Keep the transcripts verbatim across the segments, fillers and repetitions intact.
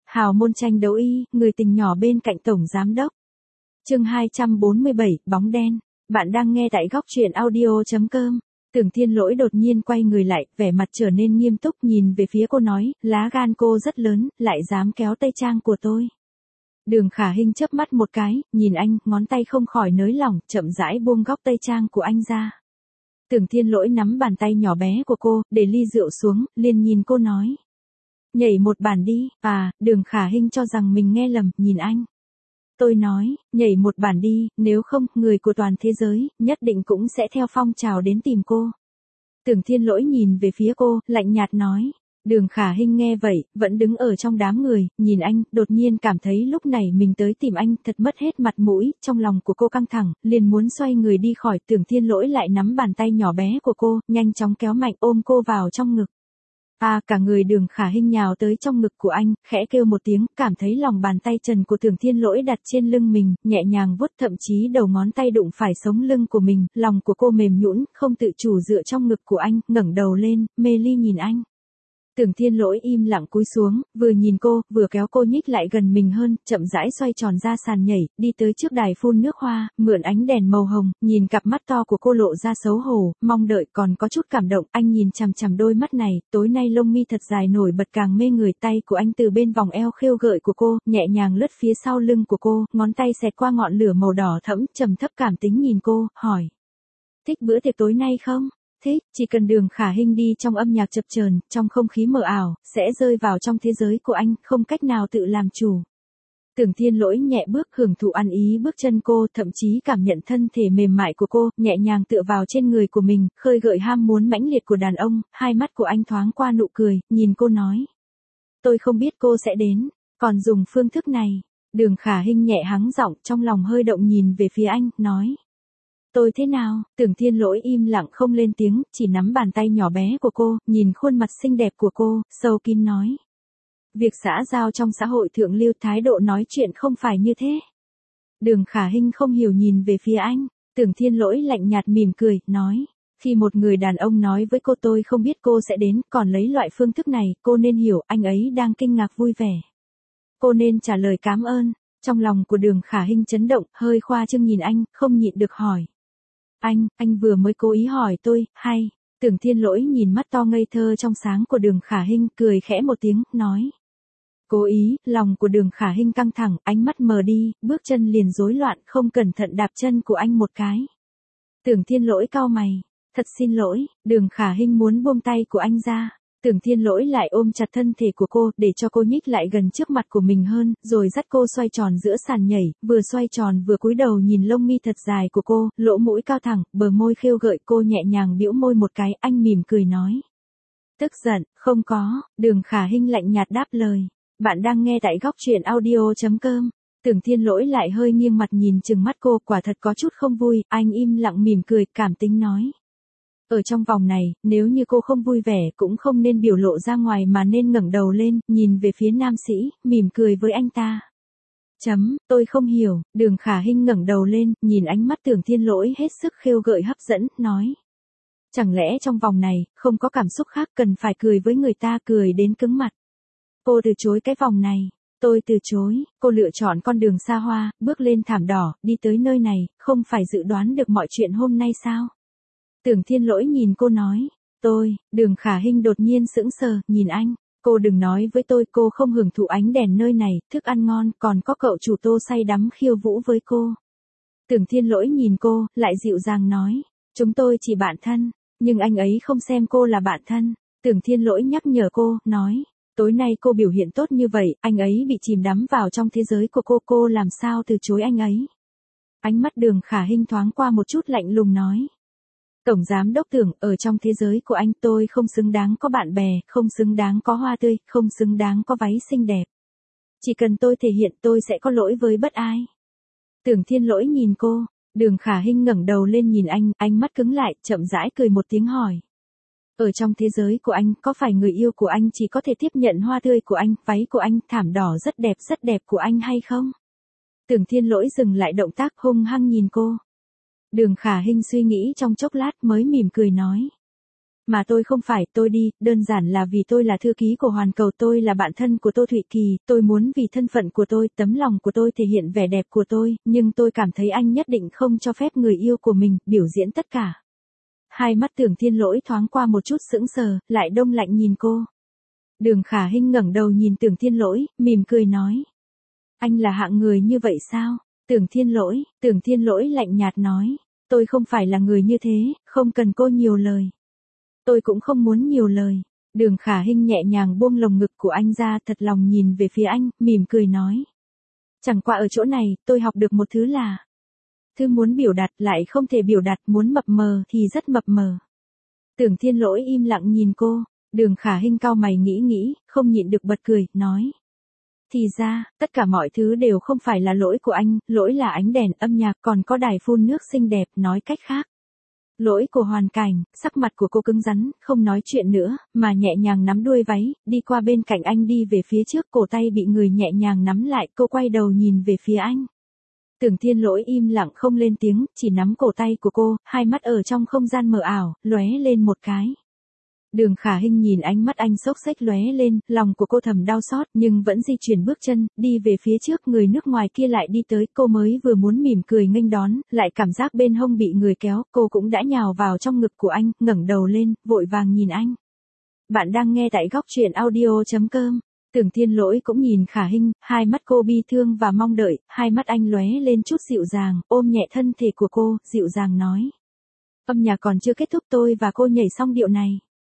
Hào môn tranh đấu y, người tình nhỏ bên cạnh tổng giám đốc. Chương hai trăm bốn mươi bảy, bóng đen. Bạn đang nghe tại góc truyện audio chấm com. Tưởng Thiên Lỗi đột nhiên quay người lại, vẻ mặt trở nên nghiêm túc nhìn về phía cô nói, lá gan cô rất lớn, lại dám kéo tay trang của tôi. Đường Khả Hinh chớp mắt một cái, nhìn anh, ngón tay không khỏi nới lỏng, chậm rãi buông góc tay trang của anh ra. Tưởng Thiên Lỗi nắm bàn tay nhỏ bé của cô, để ly rượu xuống, liền nhìn cô nói. Nhảy một bản đi, à, Đường Khả Hinh cho rằng mình nghe lầm, nhìn anh. Tôi nói, nhảy một bản đi, nếu không, người của toàn thế giới, nhất định cũng sẽ theo phong trào đến tìm cô. Tưởng Thiên Lỗi nhìn về phía cô, lạnh nhạt nói. Đường Khả Hinh nghe vậy, vẫn đứng ở trong đám người, nhìn anh, đột nhiên cảm thấy lúc này mình tới tìm anh, thật mất hết mặt mũi, trong lòng của cô căng thẳng, liền muốn xoay người đi khỏi, Tưởng Thiên Lỗi lại nắm bàn tay nhỏ bé của cô, nhanh chóng kéo mạnh ôm cô vào trong ngực. À, cả người Đường Khả Hinh nhào tới trong ngực của anh, khẽ kêu một tiếng, cảm thấy lòng bàn tay trần của Tưởng Thiên Lỗi đặt trên lưng mình, nhẹ nhàng vuốt, thậm chí đầu ngón tay đụng phải sống lưng của mình, lòng của cô mềm nhũn, không tự chủ dựa trong ngực của anh, ngẩng đầu lên, mê ly nhìn anh. Tưởng Thiên Lỗi im lặng cúi xuống, vừa nhìn cô, vừa kéo cô nhích lại gần mình hơn, chậm rãi xoay tròn ra sàn nhảy, đi tới trước đài phun nước hoa, mượn ánh đèn màu hồng, nhìn cặp mắt to của cô lộ ra xấu hổ, mong đợi, còn có chút cảm động, anh nhìn chằm chằm đôi mắt này, tối nay lông mi thật dài nổi bật càng mê người, tay của anh từ bên vòng eo khêu gợi của cô, nhẹ nhàng lướt phía sau lưng của cô, ngón tay xẹt qua ngọn lửa màu đỏ thẫm, trầm thấp cảm tính nhìn cô, hỏi. Thích bữa tiệc tối nay không? Thích, chỉ cần Đường Khả Hinh đi trong âm nhạc chập chờn, trong không khí mờ ảo, sẽ rơi vào trong thế giới của anh, không cách nào tự làm chủ. Tưởng Thiên Lỗi nhẹ bước hưởng thụ ăn ý bước chân cô, thậm chí cảm nhận thân thể mềm mại của cô, nhẹ nhàng tựa vào trên người của mình, khơi gợi ham muốn mãnh liệt của đàn ông, hai mắt của anh thoáng qua nụ cười, nhìn cô nói. Tôi không biết cô sẽ đến, còn dùng phương thức này. Đường Khả Hinh nhẹ hắng giọng, trong lòng hơi động nhìn về phía anh, nói. Tôi thế nào? Tưởng Thiên Lỗi im lặng không lên tiếng, chỉ nắm bàn tay nhỏ bé của cô, nhìn khuôn mặt xinh đẹp của cô, sâu kín nói. Việc xã giao trong xã hội thượng lưu thái độ nói chuyện không phải như thế. Đường Khả Hinh không hiểu nhìn về phía anh, Tưởng Thiên Lỗi lạnh nhạt mỉm cười, nói. Khi một người đàn ông nói với cô tôi không biết cô sẽ đến, còn lấy loại phương thức này, cô nên hiểu anh ấy đang kinh ngạc vui vẻ. Cô nên trả lời cảm ơn. Trong lòng của Đường Khả Hinh chấn động, hơi khoa trương nhìn anh, không nhịn được hỏi. Anh, anh vừa mới cố ý hỏi tôi, hay? Tưởng Thiên Lỗi nhìn mắt to ngây thơ trong sáng của Đường Khả Hinh, cười khẽ một tiếng, nói. Cố ý, lòng của Đường Khả Hinh căng thẳng, ánh mắt mờ đi, bước chân liền rối loạn, không cẩn thận đạp chân của anh một cái. Tưởng Thiên Lỗi cau mày, thật xin lỗi, Đường Khả Hinh muốn buông tay của anh ra. Tưởng Thiên Lỗi lại ôm chặt thân thể của cô, để cho cô nhích lại gần trước mặt của mình hơn, rồi dắt cô xoay tròn giữa sàn nhảy, vừa xoay tròn vừa cúi đầu nhìn lông mi thật dài của cô, lỗ mũi cao thẳng, bờ môi khêu gợi, cô nhẹ nhàng bĩu môi một cái, anh mỉm cười nói. Tức giận, không có, Đường Khả Hinh lạnh nhạt đáp lời. Bạn đang nghe tại góc truyện audio chấm com. Tưởng Thiên Lỗi lại hơi nghiêng mặt nhìn chừng mắt cô, quả thật có chút không vui, anh im lặng mỉm cười, cảm tính nói. Ở trong vòng này, nếu như cô không vui vẻ cũng không nên biểu lộ ra ngoài mà nên ngẩng đầu lên, nhìn về phía nam sĩ, mỉm cười với anh ta. Chấm, tôi không hiểu, Đường Khả Hinh ngẩng đầu lên, nhìn ánh mắt Tưởng Thiên Lỗi hết sức khêu gợi hấp dẫn, nói. Chẳng lẽ trong vòng này, không có cảm xúc khác cần phải cười với người ta cười đến cứng mặt. Cô từ chối cái vòng này. Tôi từ chối, cô lựa chọn con đường xa hoa, bước lên thảm đỏ, đi tới nơi này, không phải dự đoán được mọi chuyện hôm nay sao? Tưởng Thiên Lỗi nhìn cô nói, tôi, Đường Khả Hinh đột nhiên sững sờ, nhìn anh, cô đừng nói với tôi cô không hưởng thụ ánh đèn nơi này, thức ăn ngon, còn có cậu chủ Tô say đắm khiêu vũ với cô. Tưởng Thiên Lỗi nhìn cô, lại dịu dàng nói, chúng tôi chỉ bạn thân, nhưng anh ấy không xem cô là bạn thân. Tưởng Thiên Lỗi nhắc nhở cô, nói, tối nay cô biểu hiện tốt như vậy, anh ấy bị chìm đắm vào trong thế giới của cô, cô làm sao từ chối anh ấy. Ánh mắt Đường Khả Hinh thoáng qua một chút lạnh lùng nói. Tổng giám đốc Tưởng, ở trong thế giới của anh tôi không xứng đáng có bạn bè, không xứng đáng có hoa tươi, không xứng đáng có váy xinh đẹp. Chỉ cần tôi thể hiện tôi sẽ có lỗi với bất ai. Tưởng Thiên Lỗi nhìn cô, Đường Khả Hinh ngẩng đầu lên nhìn anh, ánh mắt cứng lại, chậm rãi cười một tiếng hỏi. Ở trong thế giới của anh, có phải người yêu của anh chỉ có thể tiếp nhận hoa tươi của anh, váy của anh, thảm đỏ rất đẹp rất đẹp của anh hay không? Tưởng Thiên Lỗi dừng lại động tác hung hăng nhìn cô. Đường Khả Hinh suy nghĩ trong chốc lát mới mỉm cười nói. mà tôi không phải, tôi đi, đơn giản là vì tôi là thư ký của Hoàn Cầu, tôi là bạn thân của Tô Thụy Kỳ, tôi muốn vì thân phận của tôi, tấm lòng của tôi thể hiện vẻ đẹp của tôi, nhưng tôi cảm thấy anh nhất định không cho phép người yêu của mình biểu diễn tất cả. Hai mắt Tưởng Thiên Lỗi thoáng qua một chút sững sờ, lại đông lạnh nhìn cô. Đường Khả Hinh ngẩng đầu nhìn Tưởng Thiên Lỗi, mỉm cười nói. Anh là hạng người như vậy sao? Tưởng Thiên Lỗi, Tưởng Thiên Lỗi lạnh nhạt nói. Tôi không phải là người như thế, không cần cô nhiều lời. Tôi cũng không muốn nhiều lời. Đường Khả Hinh nhẹ nhàng buông lồng ngực của anh ra, thật lòng nhìn về phía anh, mỉm cười nói. Chẳng qua ở chỗ này, tôi học được một thứ là. Thứ muốn biểu đạt lại không thể biểu đạt, muốn mập mờ thì rất mập mờ. Tưởng Thiên Lỗi im lặng nhìn cô, Đường Khả Hinh cau mày nghĩ nghĩ, không nhịn được bật cười, nói. Thì ra, tất cả mọi thứ đều không phải là lỗi của anh, lỗi là ánh đèn, âm nhạc, còn có đài phun nước xinh đẹp, nói cách khác. Lỗi của hoàn cảnh. Sắc mặt của cô cứng rắn, không nói chuyện nữa, mà nhẹ nhàng nắm đuôi váy, đi qua bên cạnh anh đi về phía trước, cổ tay bị người nhẹ nhàng nắm lại, cô quay đầu nhìn về phía anh. Tưởng Thiên Lỗi im lặng không lên tiếng, chỉ nắm cổ tay của cô, hai mắt ở trong không gian mờ ảo, lóe lên một cái. Đường Khả Hinh nhìn ánh mắt anh xốc xếch lóe lên, lòng của cô thầm đau xót, nhưng vẫn di chuyển bước chân, đi về phía trước, người nước ngoài kia lại đi tới, cô mới vừa muốn mỉm cười nghênh đón, lại cảm giác bên hông bị người kéo, cô cũng đã nhào vào trong ngực của anh, ngẩng đầu lên, vội vàng nhìn anh. Bạn đang nghe tại góc truyện audio chấm com. Tưởng Thiên Lỗi cũng nhìn Khả Hinh, hai mắt cô bi thương và mong đợi, hai mắt anh lóe lên chút dịu dàng, ôm nhẹ thân thể của cô, dịu dàng nói. Âm nhạc còn chưa kết thúc, tôi và cô nhảy xong điệu này.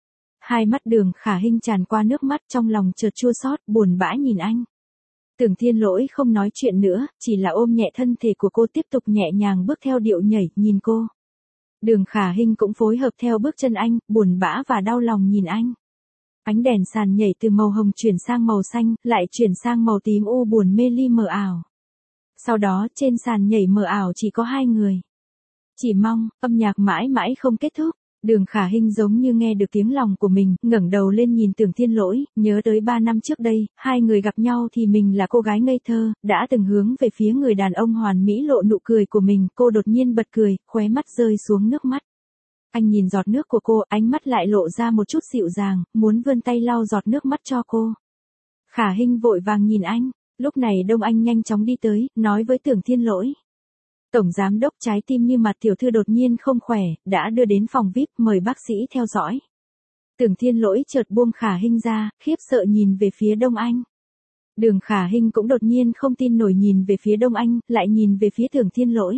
Hai mắt Đường Khả Hinh tràn qua nước mắt, trong lòng chợt chua xót, buồn bã nhìn anh. Tưởng Thiên Lỗi không nói chuyện nữa, chỉ là ôm nhẹ thân thể của cô, tiếp tục nhẹ nhàng bước theo điệu nhảy, nhìn cô. Đường Khả Hinh cũng phối hợp theo bước chân anh, buồn bã và đau lòng nhìn anh. Ánh đèn sàn nhảy từ màu hồng chuyển sang màu xanh, lại chuyển sang màu tím u buồn mê ly mờ ảo. Sau đó, trên sàn nhảy mờ ảo chỉ có hai người. Chỉ mong, âm nhạc mãi mãi không kết thúc. Đường Khả Hinh giống như nghe được tiếng lòng của mình, ngẩng đầu lên nhìn Tưởng Thiên Lỗi, nhớ tới ba năm trước đây, hai người gặp nhau thì mình là cô gái ngây thơ, đã từng hướng về phía người đàn ông hoàn mỹ lộ nụ cười của mình, cô đột nhiên bật cười, khóe mắt rơi xuống nước mắt. Anh nhìn giọt nước của cô, ánh mắt lại lộ ra một chút dịu dàng, muốn vươn tay lau giọt nước mắt cho cô. Khả Hinh vội vàng nhìn anh, lúc này Đông Anh nhanh chóng đi tới, nói với Tưởng Thiên Lỗi. Tổng giám đốc trái tim như mặt tiểu thư đột nhiên không khỏe, đã đưa đến phòng vi ai pi, mời bác sĩ theo dõi. Tưởng Thiên Lỗi chợt buông Khả Hinh ra, khiếp sợ nhìn về phía Đông Anh. Đường Khả Hinh cũng đột nhiên không tin nổi nhìn về phía Đông Anh, lại nhìn về phía Tưởng Thiên Lỗi.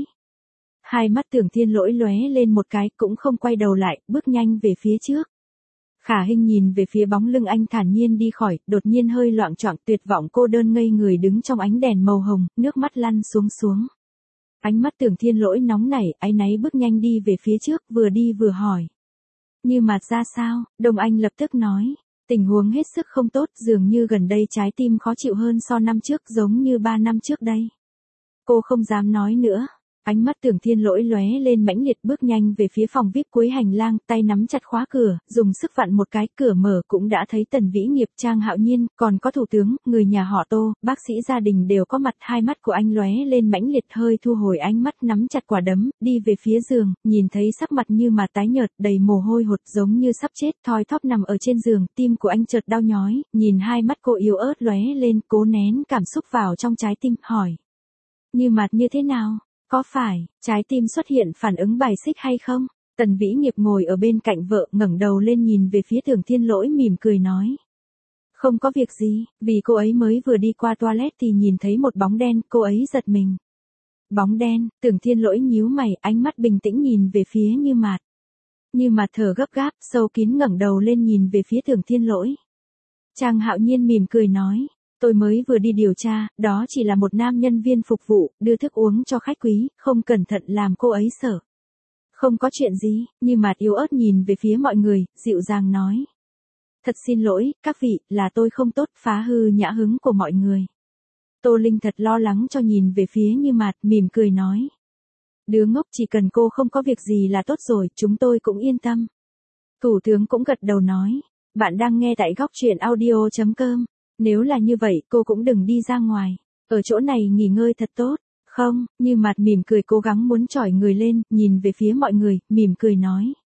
Hai mắt Tưởng Thiên Lỗi lóe lên một cái, cũng không quay đầu lại, bước nhanh về phía trước. Khả Hinh nhìn về phía bóng lưng anh thản nhiên đi khỏi, đột nhiên hơi loạng choạng, tuyệt vọng cô đơn ngây người đứng trong ánh đèn màu hồng, nước mắt lăn xuống xuống. Ánh mắt Tưởng Thiên Lỗi nóng nảy, áy náy bước nhanh đi về phía trước, vừa đi vừa hỏi. Như mặt ra sao? Đông Anh lập tức nói. Tình huống hết sức không tốt, dường như gần đây trái tim khó chịu hơn so năm trước, giống như ba năm trước đây. Cô không dám nói nữa. Ánh mắt Tưởng Thiên Lỗi lóe lên mãnh liệt, bước nhanh về phía phòng vi ai pi cuối hành lang, tay nắm chặt khóa cửa, dùng sức vặn một cái, cửa mở, cũng đã thấy Tần Vĩ Nghiệp, Trang Hạo Nhiên, còn có thủ tướng, người nhà họ Tô, bác sĩ gia đình đều có mặt. Hai mắt của anh lóe lên mãnh liệt, hơi thu hồi ánh mắt, nắm chặt quả đấm, đi về phía giường, nhìn thấy sắc mặt như mà tái nhợt, đầy mồ hôi hột, giống như sắp chết, thoi thóp nằm ở trên giường, tim của anh chợt đau nhói, nhìn hai mắt cô yếu ớt lóe lên, cố nén cảm xúc vào trong trái tim, hỏi. Như mặt như thế nào? Có phải, trái tim xuất hiện phản ứng bài xích hay không? Tần Vĩ Nghiệp ngồi ở bên cạnh vợ, ngẩng đầu lên nhìn về phía Tưởng Thiên Lỗi, mỉm cười nói. Không có việc gì, vì cô ấy mới vừa đi qua toilet thì nhìn thấy một bóng đen, cô ấy giật mình. Bóng đen, Tưởng Thiên Lỗi nhíu mày, ánh mắt bình tĩnh nhìn về phía Như Mạt. Như Mạt thở gấp gáp, sâu kín ngẩng đầu lên nhìn về phía Tưởng Thiên Lỗi. Trang Hạo Nhiên mỉm cười nói. Tôi mới vừa đi điều tra, đó chỉ là một nam nhân viên phục vụ, đưa thức uống cho khách quý, không cẩn thận làm cô ấy sợ. Không có chuyện gì, Như Mạt yếu ớt nhìn về phía mọi người, dịu dàng nói. Thật xin lỗi, các vị, là tôi không tốt, phá hư nhã hứng của mọi người. Tô Linh thật lo lắng cho nhìn về phía Như Mạt, mỉm cười nói. Đứa ngốc, chỉ cần cô không có việc gì là tốt rồi, chúng tôi cũng yên tâm. Thủ tướng cũng gật đầu nói. Bạn đang nghe tại góc truyện audio chấm com. Nếu là như vậy, cô cũng đừng đi ra ngoài. Ở chỗ này nghỉ ngơi thật tốt. Không, Như Mạt mỉm cười, cố gắng muốn chỏi người lên, nhìn về phía mọi người, mỉm cười nói.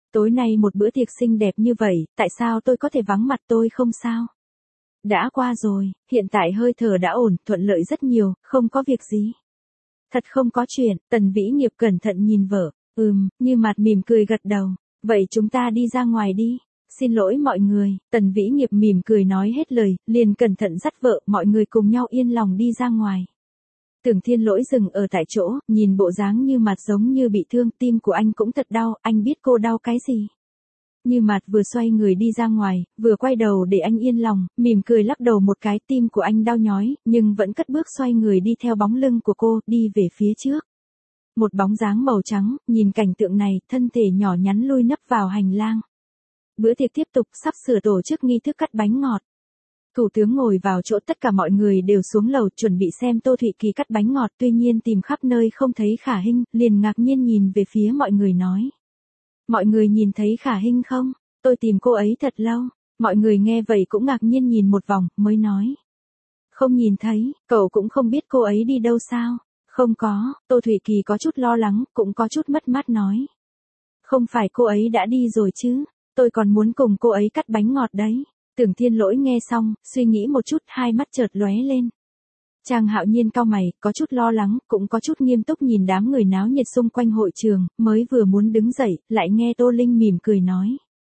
Tối nay một bữa tiệc xinh đẹp như vậy, tại sao tôi có thể vắng mặt tôi không sao? Đã qua rồi, hiện tại hơi thở đã ổn, thuận lợi rất nhiều, không có việc gì. Thật không có chuyện, Tần Vĩ Nghiệp cẩn thận nhìn vợ, ừm, Như Mạt mỉm cười gật đầu, vậy chúng ta đi ra ngoài đi. Xin lỗi mọi người, Tần Vĩ Nghiệp mỉm cười nói hết lời, liền cẩn thận dắt vợ, mọi người cùng nhau yên lòng đi ra ngoài. Tưởng Thiên Lỗi dừng ở tại chỗ, nhìn bộ dáng Như Mạt giống như bị thương, tim của anh cũng thật đau, anh biết cô đau cái gì. Như Mạt vừa xoay người đi ra ngoài, vừa quay đầu để anh yên lòng, mỉm cười lắc đầu một cái, tim của anh đau nhói, nhưng vẫn cất bước xoay người đi theo bóng lưng của cô, đi về phía trước. Một bóng dáng màu trắng, nhìn cảnh tượng này, thân thể nhỏ nhắn lui nấp vào hành lang. Bữa tiệc tiếp tục, sắp sửa tổ chức nghi thức cắt bánh ngọt. Thủ tướng ngồi vào chỗ, tất cả mọi người đều xuống lầu chuẩn bị xem Tô Thụy Kỳ cắt bánh ngọt, tuy nhiên tìm khắp nơi không thấy Khả Hinh, liền ngạc nhiên nhìn về phía mọi người nói. Mọi người nhìn thấy Khả Hinh không? Tôi tìm cô ấy thật lâu. Mọi người nghe vậy cũng ngạc nhiên nhìn một vòng, mới nói. Không nhìn thấy, cậu cũng không biết cô ấy đi đâu sao? Không có, Tô Thụy Kỳ có chút lo lắng, cũng có chút mất mát nói. Không phải cô ấy đã đi rồi chứ? Tôi còn muốn cùng cô ấy cắt bánh ngọt đấy. Tưởng Thiên Lỗi nghe xong, suy nghĩ một chút, hai mắt chợt lóe lên. Trang Hạo Nhiên cau mày, có chút lo lắng, cũng có chút nghiêm túc nhìn đám người náo nhiệt xung quanh hội trường, mới vừa muốn đứng dậy, lại nghe Tô Linh mỉm cười nói.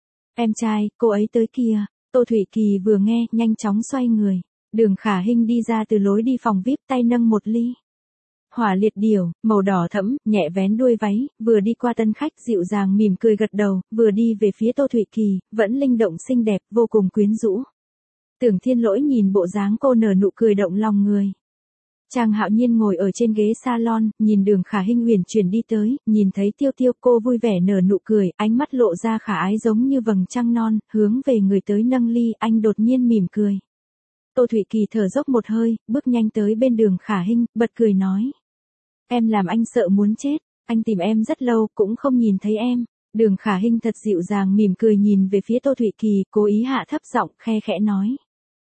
Em trai, cô ấy tới kìa. Tô Thụy Kỳ vừa nghe, nhanh chóng xoay người. Đường Khả Hinh đi ra từ lối đi phòng vi ai pi, tay nâng một ly. Hỏa liệt điểu, màu đỏ thẫm, nhẹ vén đuôi váy, vừa đi qua tân khách dịu dàng mỉm cười gật đầu, vừa đi về phía Tô Thụy Kỳ, vẫn linh động xinh đẹp, vô cùng quyến rũ. Tưởng Thiên Lỗi nhìn bộ dáng cô nở nụ cười động lòng người. Trang Hạo Nhiên ngồi ở trên ghế salon, nhìn Đường Khả Hinh uyển chuyển đi tới, nhìn thấy Tiêu Tiêu, cô vui vẻ nở nụ cười, ánh mắt lộ ra khả ái giống như vầng trăng non, hướng về người tới nâng ly, anh đột nhiên mỉm cười. Tô Thụy Kỳ thở dốc một hơi, bước nhanh tới bên Đường Khả Hinh, bật cười nói. Em làm anh sợ muốn chết, anh tìm em rất lâu, cũng không nhìn thấy em. Đường Khả Hinh thật dịu dàng mỉm cười nhìn về phía Tô Thụy Kỳ, cố ý hạ thấp giọng, khe khẽ nói.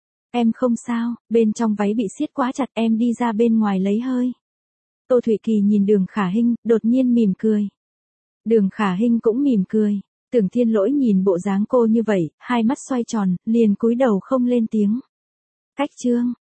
Em không sao, bên trong váy bị siết quá chặt, em đi ra bên ngoài lấy hơi. Tô Thụy Kỳ nhìn Đường Khả Hinh, đột nhiên mỉm cười. Đường Khả Hinh cũng mỉm cười. Tưởng Thiên Lỗi nhìn bộ dáng cô như vậy, hai mắt xoay tròn, liền cúi đầu không lên tiếng. Cách chương.